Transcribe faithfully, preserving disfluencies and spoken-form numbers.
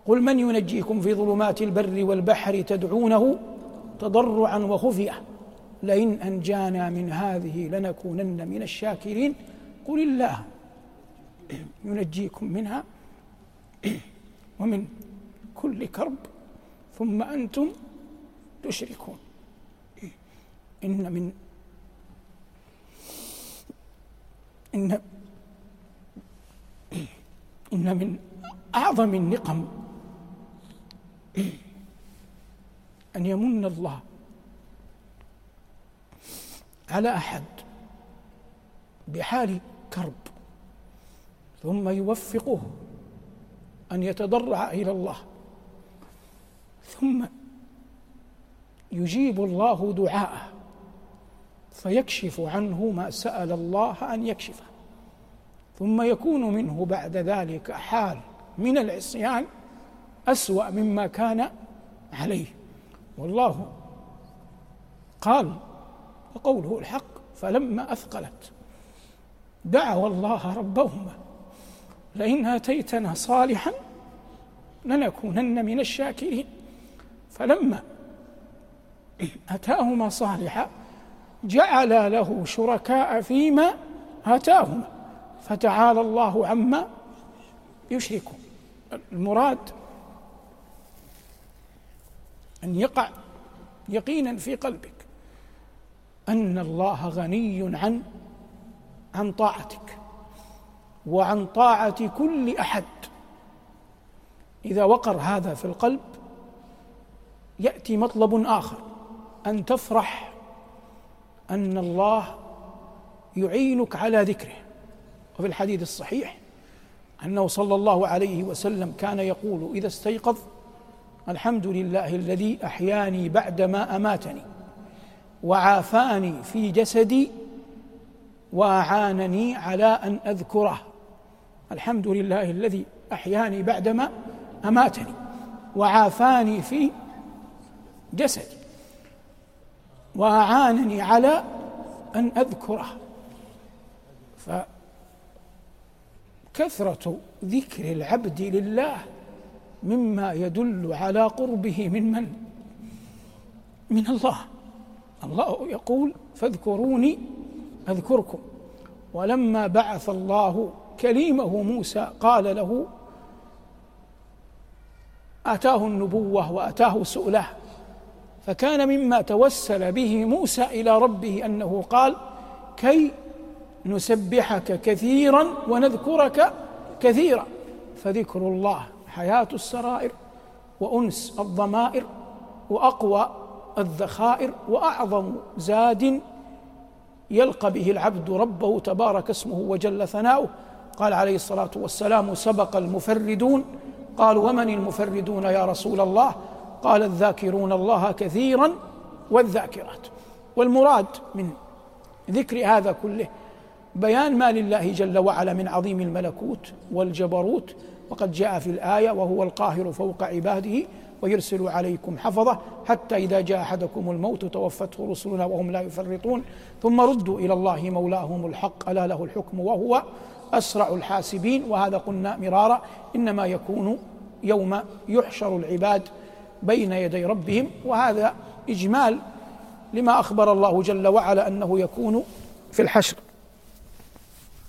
قل من ينجيكم في ظلمات البر والبحر تدعونه تضرعا وخفية لئن أنجانا من هذه لنكونن من الشاكرين قل الله ينجيكم منها ومن كل كرب ثم أنتم تشركون. إن من إن إن من أعظم النقم أن يمن الله على أحد بحال كرب ثم يوفقه أن يتضرع إلى الله، ثم يجيب الله دعاءه فيكشف عنه ما سأل الله أن يكشفه، ثم يكون منه بعد ذلك حال من العصيان أسوأ مما كان عليه. والله قال وقوله الحق فلما أثقلت دعوا الله ربهما لئن آتيتنا صالحا لنكونن من الشاكرين. فلما أتاهما صالحا جعل له شركاء فيما آتاهما فتعالى الله عما يشركون. المراد أن يقع يقينا في قلبك أن الله غني عن عن طاعتك وعن طاعة كل أحد. إذا وقر هذا في القلب يأتي مطلب آخر، أن تفرح أن الله يعينك على ذكره. وفي الحديث الصحيح أنه صلى الله عليه وسلم كان يقول إذا استيقظ الحمد لله الذي أحياني بعدما أماتني وعافاني في جسدي وأعانني على أن أذكره. الحمد لله الذي أحياني بعدما أماتني وعافاني في جسدي وأعانني على أن أذكره. فكثرة ذكر العبد لله مما يدل على قربه من من؟ من الله. الله يقول فاذكروني أذكركم. ولما بعث الله كليمه موسى قال له آتاه النبوة وآتاه سؤله، فكان مما توسل به موسى إلى ربه أنه قال كي نسبحك كثيرا ونذكرك كثيرا. فذكر الله حياة السرائر وأنس الضمائر وأقوى الذخائر وأعظم زاد يلقى به العبد ربه تبارك اسمه وجل ثناؤه. قال عليه الصلاة والسلام سبق المفردون. قالوا ومن المفردون يا رسول الله؟ قال الذاكرون الله كثيرا والذاكرات. والمراد من ذكر هذا كله بيان ما لله جل وعلا من عظيم الملكوت والجبروت، وقد جاء في الآية وهو القاهر فوق عباده ويرسل عليكم حفظة حتى إذا جاء أحدكم الموت توفته رسلنا وهم لا يفرطون ثم ردوا إلى الله مولاهم الحق ألا له الحكم وهو أسرع الحاسبين. وهذا قلنا مرارا إنما يكون يوم يحشر العباد بين يدي ربهم، وهذا إجمال لما أخبر الله جل وعلا أنه يكون في الحشر.